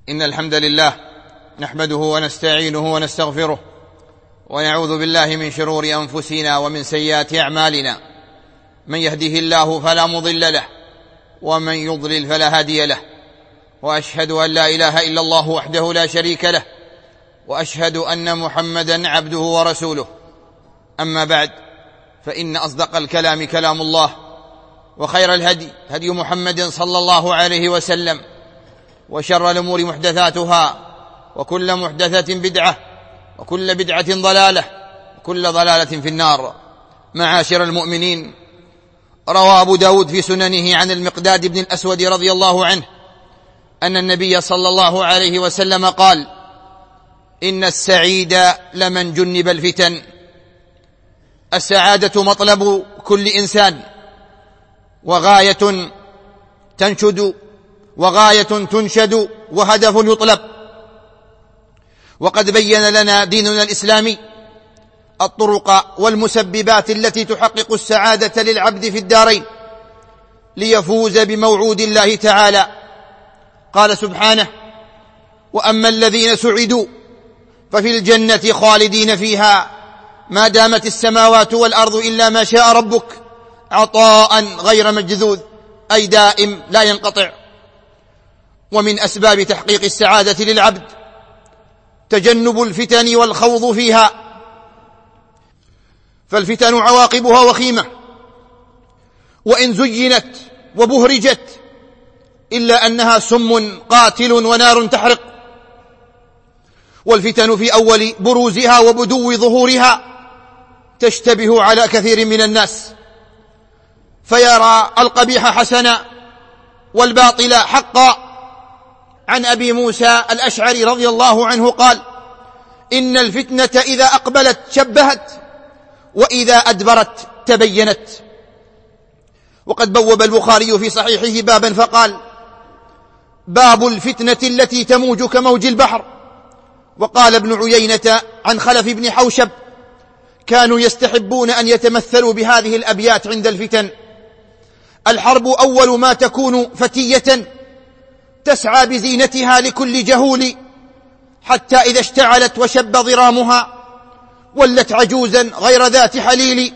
إن الحمد لله نحمده ونستعينه ونستغفره ونعوذ بالله من شرور أنفسنا ومن سيئات أعمالنا. من يهده الله فلا مضل له ومن يضلل فلا هادي له، وأشهد أن لا إله إلا الله وحده لا شريك له، وأشهد أن محمدا عبده ورسوله. أما بعد، فإن أصدق الكلام كلام الله، وخير الهدي هدي محمد صلى الله عليه وسلم، وشر الأمور محدثاتها، وكل محدثة بدعة، وكل بدعة ضلالة، وكل ضلالة في النار. معاشر المؤمنين، روى أبو داود في سننه عن المقداد بن الأسود رضي الله عنه أن النبي صلى الله عليه وسلم قال: إن السعيد لمن جنب الفتن. السعادة مطلب كل إنسان، وغاية تنشد، وهدف يطلب. وقد بين لنا ديننا الإسلامي الطرق والمسببات التي تحقق السعادة للعبد في الدارين ليفوز بموعود الله تعالى. قال سبحانه: وأما الذين سعدوا ففي الجنة خالدين فيها ما دامت السماوات والأرض إلا ما شاء ربك عطاء غير مجذوذ، أي دائم لا ينقطع. ومن أسباب تحقيق السعادة للعبد تجنب الفتن والخوض فيها، فالفتن عواقبها وخيمة، وإن زينت وبهرجت إلا أنها سم قاتل ونار تحرق. والفتن في أول بروزها وبدو ظهورها تشتبه على كثير من الناس، فيرى القبيح حسنا والباطل حقا. عن أبي موسى الأشعري رضي الله عنه قال: إن الفتنة إذا أقبلت شبهت، وإذا أدبرت تبينت. وقد بوب البخاري في صحيحه بابا فقال: باب الفتنة التي تموج كموج البحر. وقال ابن عيينة عن خلف بن حوشب: كانوا يستحبون أن يتمثلوا بهذه الأبيات عند الفتن: الحرب أول ما تكون فتية تسعى بزينتها لكل جهول، حتى إذا اشتعلت وشب ضرامها ولت عجوزا غير ذات حليل،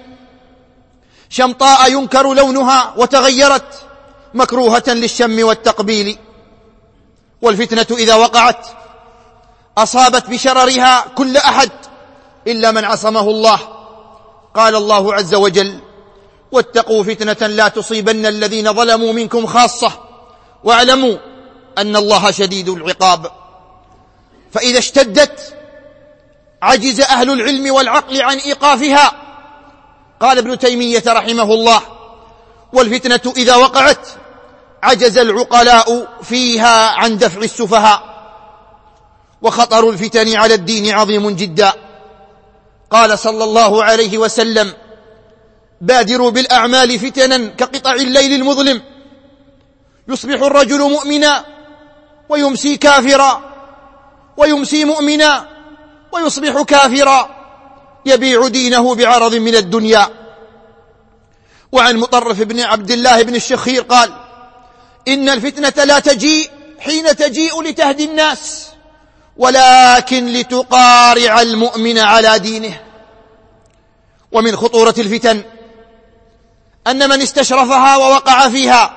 شمطاء ينكر لونها وتغيرت مكروهة للشم والتقبيل. والفتنة إذا وقعت أصابت بشررها كل أحد إلا من عصمه الله. قال الله عز وجل: واتقوا فتنة لا تصيبن الذين ظلموا منكم خاصة واعلموا أن الله شديد العقاب. فإذا اشتدت عجز أهل العلم والعقل عن إيقافها. قال ابن تيمية رحمه الله: والفتنة إذا وقعت عجز العقلاء فيها عن دفع السفهاء. وخطر الفتن على الدين عظيم جدا. قال صلى الله عليه وسلم: بادروا بالأعمال فتنا كقطع الليل المظلم، يصبح الرجل مؤمنا ويمسي كافرا، ويمسي مؤمنا ويصبح كافرا، يبيع دينه بعرض من الدنيا. وعن مطرف بن عبد الله بن الشخير قال: إن الفتنة لا تجيء حين تجيء لتهدي الناس، ولكن لتقارع المؤمن على دينه. ومن خطورة الفتن أن من استشرفها ووقع فيها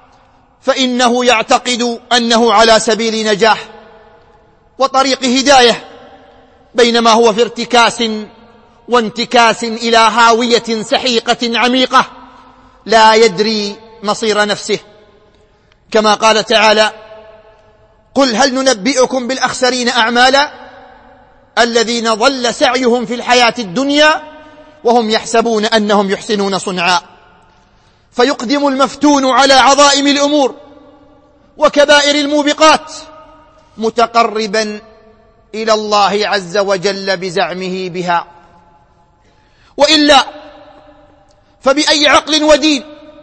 فإنه يعتقد أنه على سبيل نجاح وطريق هداية، بينما هو في ارتكاس وانتكاس إلى هاوية سحيقة عميقة لا يدري مصير نفسه. كما قال تعالى: قل هل ننبئكم بالأخسرين أعمالا الذين ضل سعيهم في الحياة الدنيا وهم يحسبون أنهم يحسنون صنعا. فيقدم المفتون على عظائم الأمور وكبائر الموبقات متقربا إلى الله عز وجل بزعمه بها، وإلا فبأي عقل ودين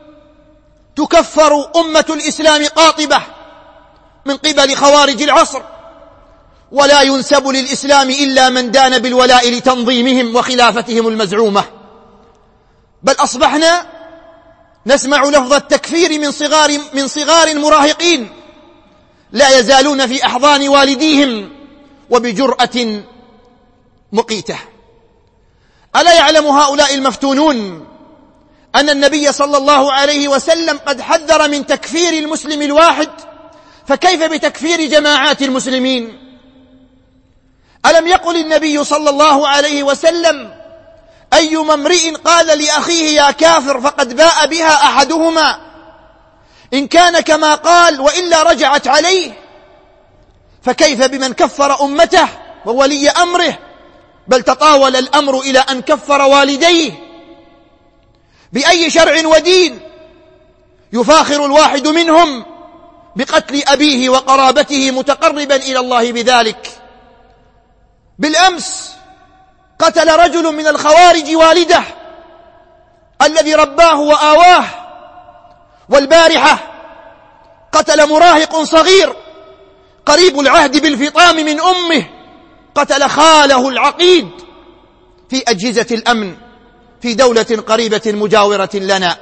تكفر أمة الإسلام قاطبة من قبل خوارج العصر، ولا ينسب للإسلام إلا من دان بالولاء لتنظيمهم وخلافتهم المزعومة. بل أصبحنا نسمع لفظ التكفير من صغار المراهقين لا يزالون في أحضان والديهم وبجرأة مقيتة. ألا يعلم هؤلاء المفتونون أن النبي صلى الله عليه وسلم قد حذر من تكفير المسلم الواحد، فكيف بتكفير جماعات المسلمين؟ ألم يقل النبي صلى الله عليه وسلم: أيما امرئ قال لأخيه يا كافر فقد باء بها أحدهما، إن كان كما قال وإلا رجعت عليه. فكيف بمن كفر أمته وولي أمره، بل تطاول الأمر إلى أن كفر والديه؟ بأي شرع ودين يفاخر الواحد منهم بقتل أبيه وقرابته متقربا إلى الله بذلك؟ بالأمس قتل رجل من الخوارج والده الذي رباه وآواه، والبارحة قتل مراهق صغير قريب العهد بالفطام من أمه، قتل خاله العقيد في أجهزة الأمن في دولة قريبة مجاورة لنا.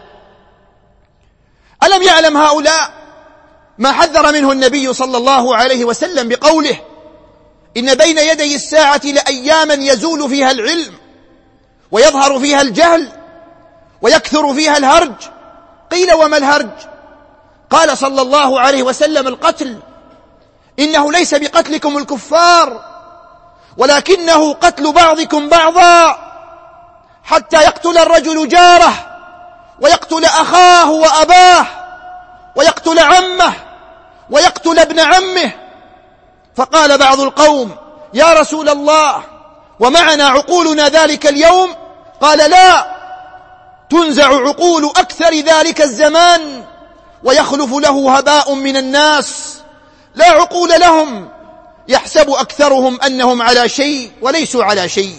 ألم يعلم هؤلاء ما حذر منه النبي صلى الله عليه وسلم بقوله: إن بين يدي الساعة لأياما يزول فيها العلم ويظهر فيها الجهل ويكثر فيها الهرج؟ قيل: وما الهرج؟ قال صلى الله عليه وسلم: القتل. إنه ليس بقتلكم الكفار، ولكنه قتل بعضكم بعضا، حتى يقتل الرجل جاره ويقتل أخاه وأباه ويقتل عمه ويقتل ابن عمه. فقال بعض القوم: يا رسول الله، ومعنا عقولنا ذلك اليوم؟ قال: لا، تنزع عقول أكثر ذلك الزمان ويخلف له هباء من الناس لا عقول لهم، يحسب أكثرهم أنهم على شيء وليسوا على شيء.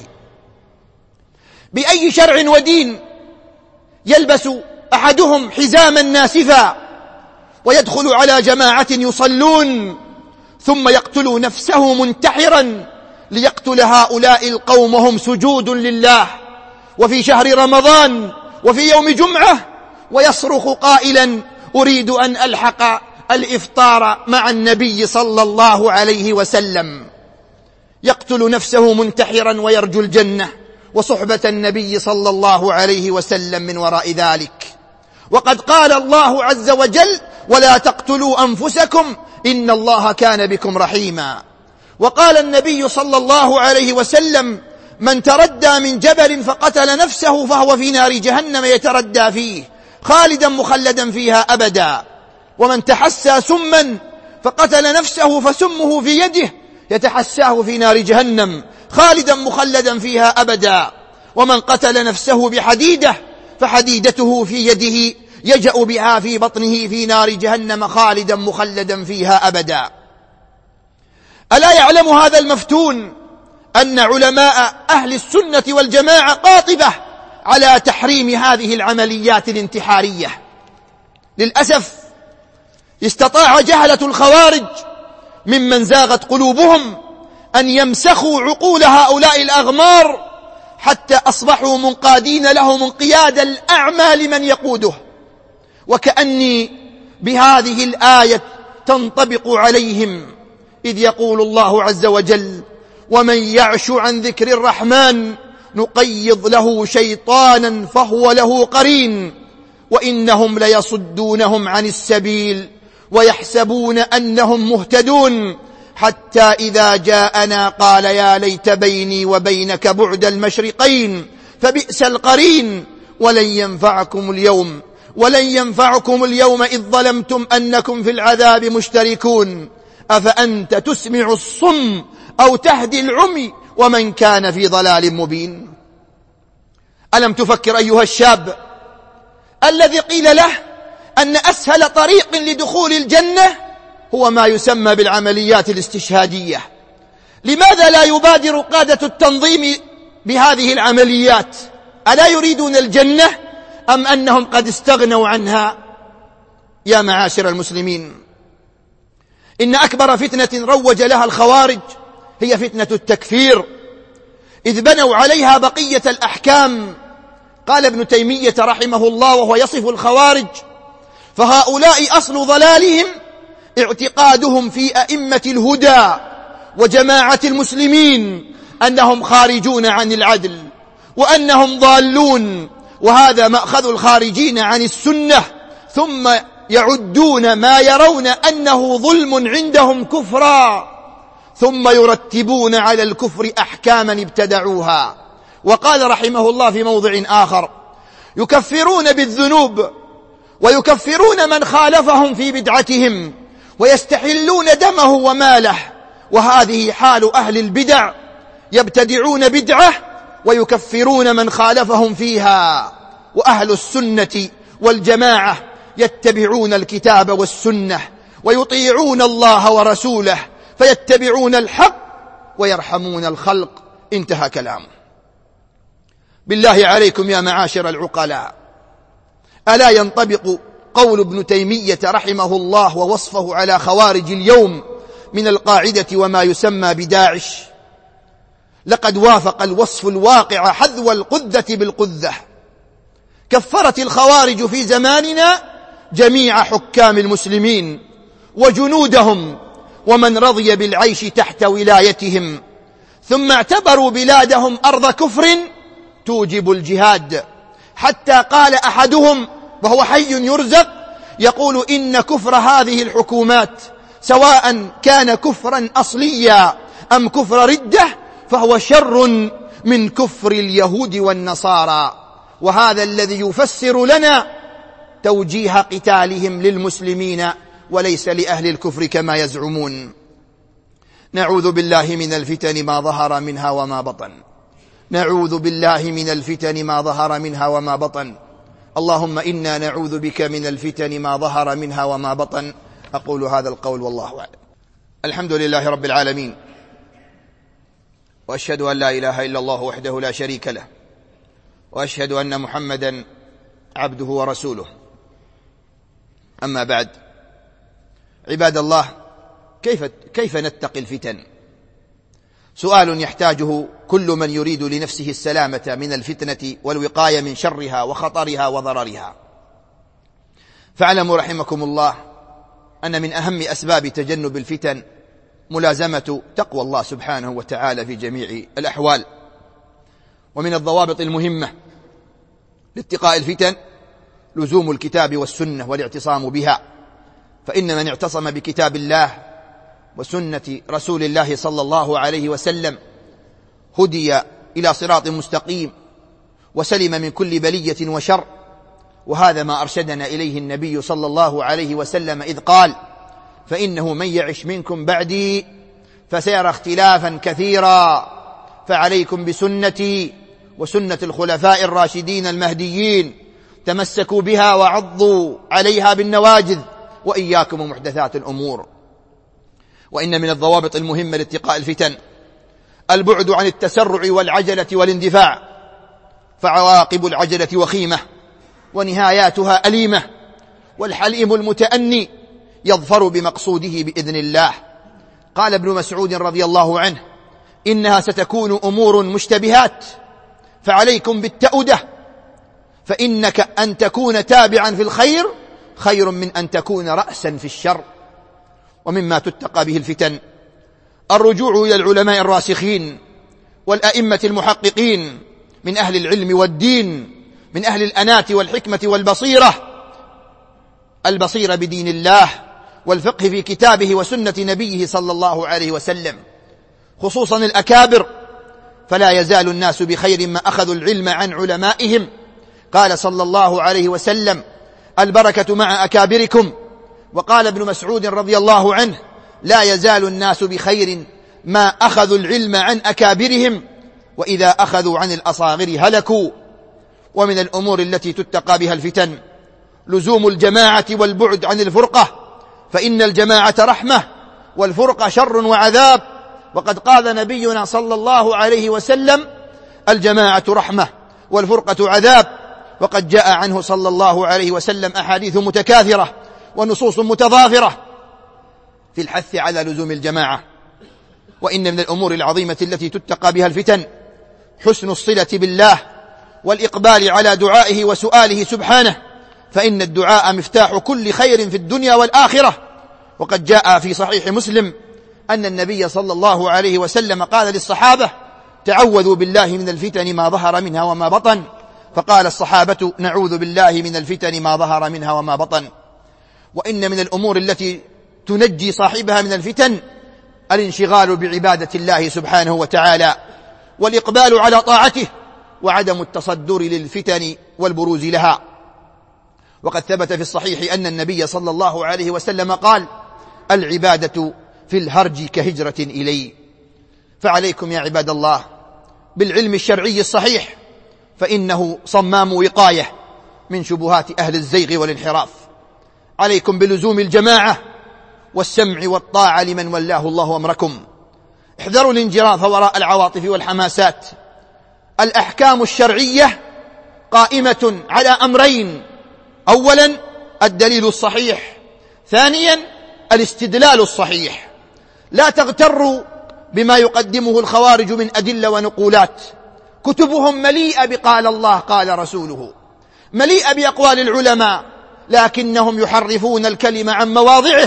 بأي شرع ودين يلبس أحدهم حزاما ناسفا ويدخل على جماعة يصلون ثم يقتل نفسه منتحرا ليقتل هؤلاء القوم وهم سجود لله وفي شهر رمضان وفي يوم جمعة، ويصرخ قائلا: أريد أن ألحق الإفطار مع النبي صلى الله عليه وسلم؟ يقتل نفسه منتحرا ويرجو الجنة وصحبة النبي صلى الله عليه وسلم من وراء ذلك. وقد قال الله عز وجل: ولا تقتلوا أنفسكم إن الله كان بكم رحيما. وقال النبي صلى الله عليه وسلم: من تردى من جبل فقتل نفسه فهو في نار جهنم يتردى فيه خالدا مخلدا فيها أبدا. ومن تحسى سما فقتل نفسه فسمه في يده يتحساه في نار جهنم خالدا مخلدا فيها أبدا. ومن قتل نفسه بحديدة فحديدته في يده يجأ بها في بطنه في نار جهنم خالدا مخلدا فيها أبدا. ألا يعلم هذا المفتون أن علماء أهل السنة والجماعة قاطبة على تحريم هذه العمليات الانتحارية؟ للأسف استطاع جهلة الخوارج ممن زاغت قلوبهم أن يمسخوا عقول هؤلاء الأغمار حتى أصبحوا منقادين لهم انقياد الأعمى لمن يقوده. وكأني بهذه الآية تنطبق عليهم، إذ يقول الله عز وجل: ومن يعش عن ذكر الرحمن نقيض له شيطانا فهو له قرين وإنهم ليصدونهم عن السبيل ويحسبون أنهم مهتدون حتى إذا جاءنا قال يا ليت بيني وبينك بعد المشرقين فبئس القرين ولن ينفعكم اليوم إذ ظلمتم أنكم في العذاب مشتركون أفأنت تسمع الصم أو تهدي العمي ومن كان في ضلال مبين. ألم تفكر أيها الشاب الذي قيل له أن أسهل طريق لدخول الجنة هو ما يسمى بالعمليات الاستشهادية؟ لماذا لا يبادر قادة التنظيم بهذه العمليات؟ ألا يريدون الجنة أم أنهم قد استغنوا عنها؟ يا معاشر المسلمين، إن أكبر فتنة روج لها الخوارج هي فتنة التكفير، إذ بنوا عليها بقية الأحكام. قال ابن تيمية رحمه الله وهو يصف الخوارج: فهؤلاء أصل ضلالهم اعتقادهم في أئمة الهدى وجماعة المسلمين أنهم خارجون عن العدل وأنهم ضالون، وهذا مأخذ الخارجين عن السنة، ثم يعدون ما يرون أنه ظلم عندهم كفرا، ثم يرتبون على الكفر أحكاما ابتدعوها. وقال رحمه الله في موضع آخر: يكفرون بالذنوب ويكفرون من خالفهم في بدعتهم ويستحلون دمه وماله، وهذه حال أهل البدع، يبتدعون بدعة ويكفرون من خالفهم فيها. وأهل السنة والجماعة يتبعون الكتاب والسنة ويطيعون الله ورسوله، فيتبعون الحق ويرحمون الخلق. انتهى كلامه. بالله عليكم يا معاشر العقلاء، ألا ينطبق قول ابن تيمية رحمه الله ووصفه على خوارج اليوم من القاعدة وما يسمى بداعش؟ لقد وافق الوصف الواقع حذو القذة بالقذة. كفرت الخوارج في زماننا جميع حكام المسلمين وجنودهم ومن رضي بالعيش تحت ولايتهم، ثم اعتبروا بلادهم أرض كفر توجب الجهاد، حتى قال أحدهم وهو حي يرزق يقول: إن كفر هذه الحكومات سواء كان كفرا أصليا أم كفر ردة فهو شر من كفر اليهود والنصارى. وهذا الذي يفسر لنا توجيه قتالهم للمسلمين وليس لأهل الكفر كما يزعمون. نعوذ بالله من الفتن ما ظهر منها وما بطن، نعوذ بالله من الفتن ما ظهر منها وما بطن. اللهم إنا نعوذ بك من الفتن ما ظهر منها وما بطن. أقول هذا القول والله أعلم. الحمد لله رب العالمين، وأشهد أن لا إله إلا الله وحده لا شريك له، وأشهد أن محمدا عبده ورسوله. أما بعد، عباد الله، كيف نتقي الفتن؟ سؤال يحتاجه كل من يريد لنفسه السلامة من الفتنة والوقاية من شرها وخطرها وضررها. فاعلموا رحمكم الله أن من أهم أسباب تجنب الفتن ملازمة تقوى الله سبحانه وتعالى في جميع الأحوال. ومن الضوابط المهمة لاتقاء الفتن لزوم الكتاب والسنة والاعتصام بها، فإن من اعتصم بكتاب الله وسنة رسول الله صلى الله عليه وسلم هدي إلى صراط مستقيم وسلم من كل بلية وشر. وهذا ما أرشدنا إليه النبي صلى الله عليه وسلم إذ قال: فإنه من يعش منكم بعدي فسيرى اختلافا كثيرا، فعليكم بسنتي وسنة الخلفاء الراشدين المهديين، تمسكوا بها وعضوا عليها بالنواجذ، وإياكم ومحدثات الأمور. وإن من الضوابط المهمة لاتقاء الفتن البعد عن التسرع والعجلة والاندفاع، فعواقب العجلة وخيمة ونهاياتها أليمة، والحليم المتأني يظفر بمقصوده بإذن الله. قال ابن مسعود رضي الله عنه: إنها ستكون أمور مشتبهات، فعليكم بالتأودة، فإنك أن تكون تابعا في الخير خير من أن تكون رأسا في الشر. ومما تتقى به الفتن الرجوع إلى العلماء الراسخين والأئمة المحققين من أهل العلم والدين، من أهل الأناة والحكمة والبصيرة، البصيرة بدين الله والفقه في كتابه وسنة نبيه صلى الله عليه وسلم، خصوصا الأكابر، فلا يزال الناس بخير ما أخذوا العلم عن علمائهم. قال صلى الله عليه وسلم: البركة مع أكابركم. وقال ابن مسعود رضي الله عنه: لا يزال الناس بخير ما أخذوا العلم عن أكابرهم، وإذا أخذوا عن الأصاغر هلكوا. ومن الأمور التي تتقى بها الفتن لزوم الجماعة والبعد عن الفرقة، فإن الجماعة رحمة والفرقة شر وعذاب. وقد قال نبينا صلى الله عليه وسلم: الجماعة رحمة والفرقة عذاب. وقد جاء عنه صلى الله عليه وسلم أحاديث متكاثرة ونصوص متضافرة في الحث على لزوم الجماعة. وإن من الأمور العظيمة التي تتقى بها الفتن حسن الصلة بالله والإقبال على دعائه وسؤاله سبحانه، فإن الدعاء مفتاح كل خير في الدنيا والآخرة. وقد جاء في صحيح مسلم أن النبي صلى الله عليه وسلم قال للصحابة: تعوذوا بالله من الفتن ما ظهر منها وما بطن. فقال الصحابة: نعوذ بالله من الفتن ما ظهر منها وما بطن. وإن من الأمور التي تنجي صاحبها من الفتن الانشغال بعبادة الله سبحانه وتعالى، والإقبال على طاعته، وعدم التصدر للفتن والبروز لها. وقد ثبت في الصحيح أن النبي صلى الله عليه وسلم قال: العبادة في الهرج كهجرة إلي. فعليكم يا عباد الله بالعلم الشرعي الصحيح، فإنه صمام وقاية من شبهات أهل الزيغ والانحراف. عليكم بلزوم الجماعة والسمع والطاعة لمن ولاه الله أمركم. احذروا الانجراف وراء العواطف والحماسات. الأحكام الشرعية قائمة على أمرين: أولا الدليل الصحيح، ثانيا الاستدلال الصحيح. لا تغتروا بما يقدمه الخوارج من أدلة ونقولات. كتبهم مليئة بقال الله قال رسوله، مليئة بأقوال العلماء، لكنهم يحرفون الكلمة عن مواضعه.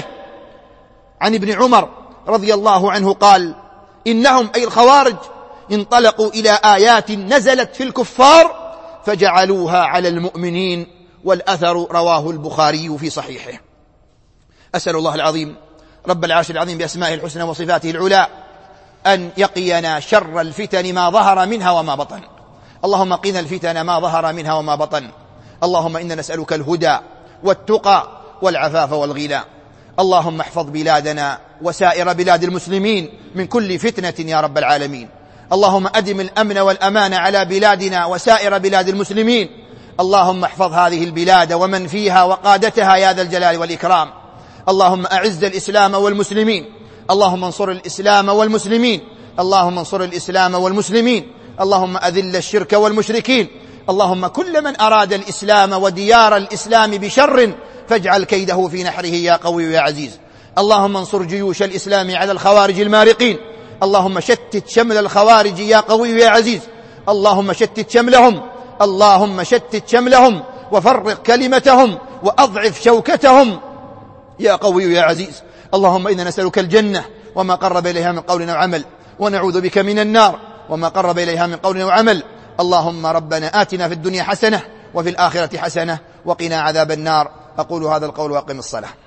عن ابن عمر رضي الله عنه قال: إنهم أي الخوارج انطلقوا إلى آيات نزلت في الكفار فجعلوها على المؤمنين، والأثر رواه البخاري في صحيحه. أسأل الله العظيم رب العرش العظيم بأسمائه الحسنى وصفاته العلى أن يقينا شر الفتن ما ظهر منها وما بطن. اللهم قنا الفتن ما ظهر منها وما بطن. اللهم إنا نسألك الهدى والتقى والعفاف والغنى. اللهم احفظ بلادنا وسائر بلاد المسلمين من كل فتنة يا رب العالمين. اللهم أدم الأمن والأمان على بلادنا وسائر بلاد المسلمين. اللهم احفظ هذه البلاد ومن فيها وقادتها يا ذا الجلال والإكرام. اللهم أعز الإسلام والمسلمين. اللهم انصر الإسلام والمسلمين. اللهم انصر الإسلام والمسلمين. اللهم أذل الشرك والمشركين. اللهم كل من أراد الإسلام وديار الإسلام بشر فاجعل كيده في نحره يا قوي يا عزيز. اللهم انصر جيوش الإسلام على الخوارج المارقين. اللهم شتت شمل الخوارج يا قوي يا عزيز. اللهم شتت شملهم. اللهم شتت شملهم وفرق كلمتهم وأضعف شوكتهم يا قوي يا عزيز. اللهم إنا نسألك الجنة وما قرب إليها من قول وعمل، ونعوذ بك من النار وما قرب إليها من قول وعمل. اللهم ربنا آتنا في الدنيا حسنة وفي الآخرة حسنة وقنا عذاب النار. أقول هذا القول وأقم الصلاة.